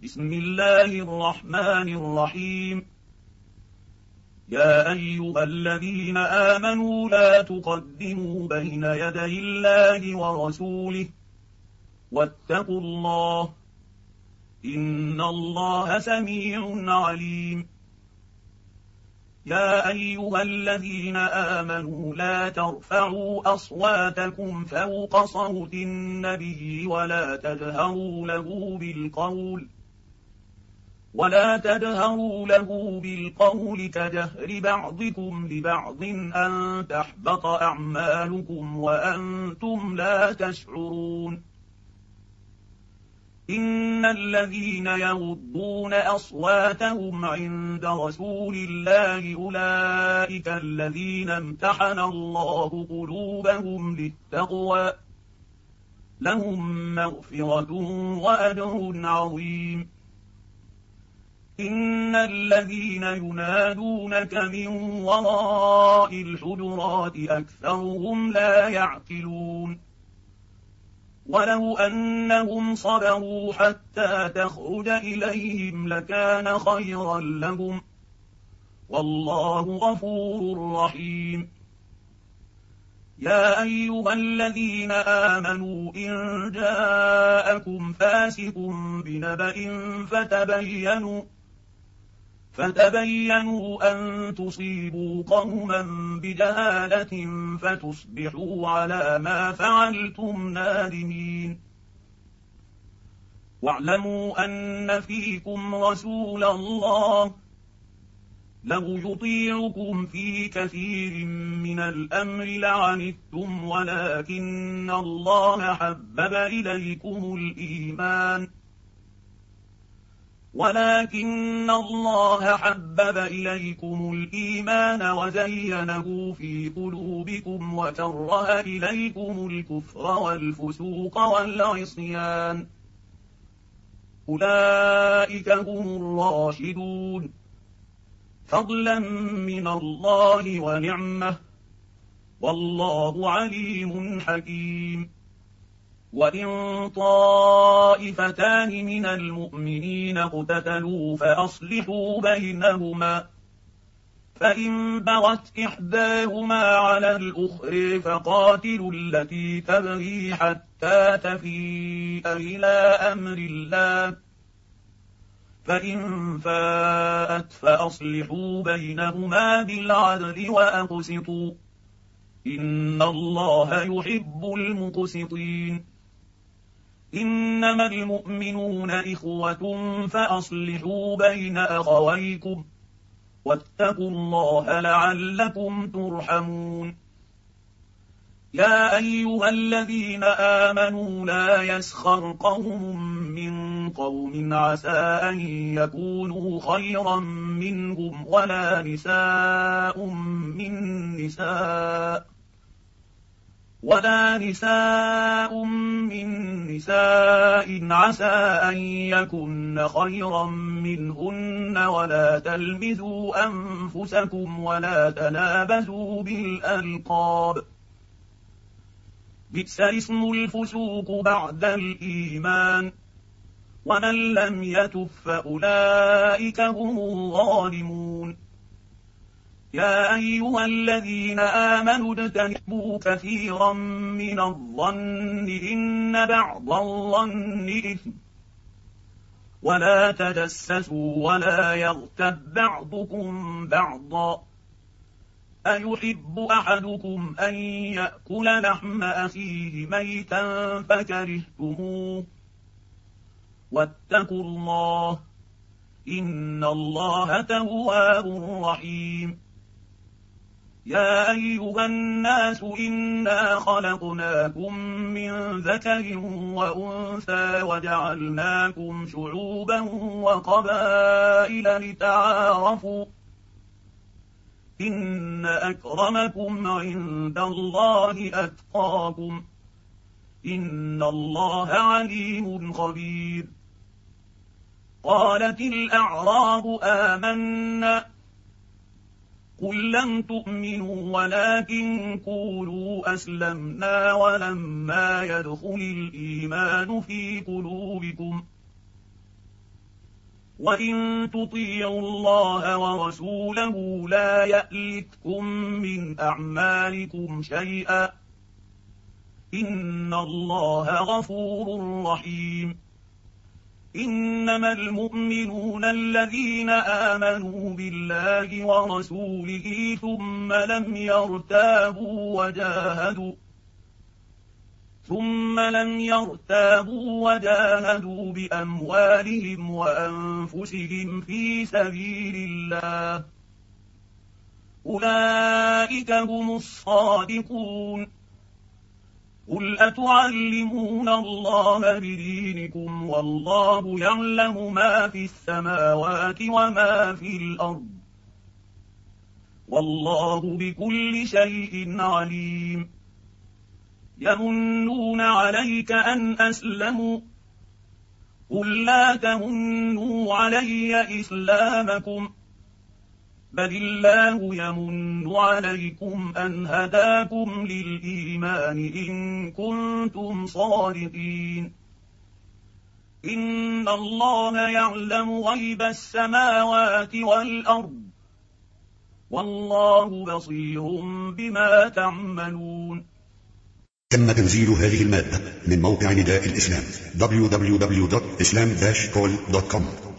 بسم الله الرحمن الرحيم. يا أيها الذين آمنوا لا تقدموا بين يدي الله ورسوله واتقوا الله إن الله سميع عليم. يا أيها الذين آمنوا لا ترفعوا أصواتكم فوق صوت النبي ولا تجهروا له بالقول كجهر بعضكم لبعض أن تحبط أعمالكم وأنتم لا تشعرون. إن الذين يغضون أصواتهم عند رسول الله أولئك الذين امتحن الله قلوبهم للتقوى لهم مغفرة وأجر عظيم. إن الذين ينادونك من وراء الحجرات أكثرهم لا يعقلون. ولو أنهم صبروا حتى تخرج إليهم لكان خيرا لهم والله غفور رحيم. يا أيها الذين آمنوا إن جاءكم فاسق بنبأ فتبينوا أن تصيبوا قوما بجهالة فتصبحوا على ما فعلتم نادمين. واعلموا أن فيكم رسول الله لو يطيعكم في كثير من الأمر لعنتم ولكن الله حبب إليكم الإيمان وزينه في قلوبكم وكره إليكم الكفر والفسوق والعصيان أولئك هم الراشدون فضلا من الله ونعمة والله عليم حكيم. وإن طائفتان من المؤمنين اقتتلوا فأصلحوا بينهما فإن بغت إحداهما على الأخرى فقاتلوا التي تبغي حتى تفيء إلى أمر الله فإن فاءت فأصلحوا بينهما بالعدل وأقسطوا إن الله يحب المقسطين. إنما المؤمنون إخوة فأصلحوا بين أخويكم واتقوا الله لعلكم ترحمون. يا أيها الذين آمنوا لا يسخر قوم من قوم عسى أن يكونوا خيرا منهم ولا نساء من نساء عسى أن يكن خيرا منهن ولا تلمزوا أنفسكم ولا تنابزوا بالألقاب بئس اسم الفسوق بعد الإيمان ومن لم يتب فأولئك هم الظالمون. يا أيها الذين آمنوا اجتنبوا كثيرا من الظن إن بعض الظن إثم ولا تجسسوا ولا يغتب بعضكم بعضا أيحب أحدكم أن يأكل لحم أخيه ميتا فكرهتموه واتقوا الله إن الله تواب رحيم. يا أيها الناس إنا خلقناكم من ذكر وأنثى وجعلناكم شعوبا وقبائل لتعارفوا إن أكرمكم عند الله أتقاكم إن الله عليم خبير. قالت الأعراب آمنا قل لم تؤمنوا ولكن قولوا أسلمنا ولما يدخل الإيمان في قلوبكم وإن تطيعوا الله ورسوله لا يألتكم من أعمالكم شيئا إن الله غفور رحيم إنما المؤمنون الذين آمنوا بالله ورسوله ثم لم يرتابوا وجاهدوا بأموالهم وأنفسهم في سبيل الله أولئك هم الصادقون قل أتعلمون الله بدينكم والله يعلم ما في السماوات وما في الأرض والله بكل شيء عليم يمنون عليك أن أسلموا قل لا تمنوا علي إسلامكم بل الله يمن عليكم أن هداكم للإيمان إن كنتم صادقين إن الله يعلم غيب السماوات والأرض والله بصير بما تعملون. تم تنزيل هذه المادة من موقع نداء الإسلام www.islam-call.com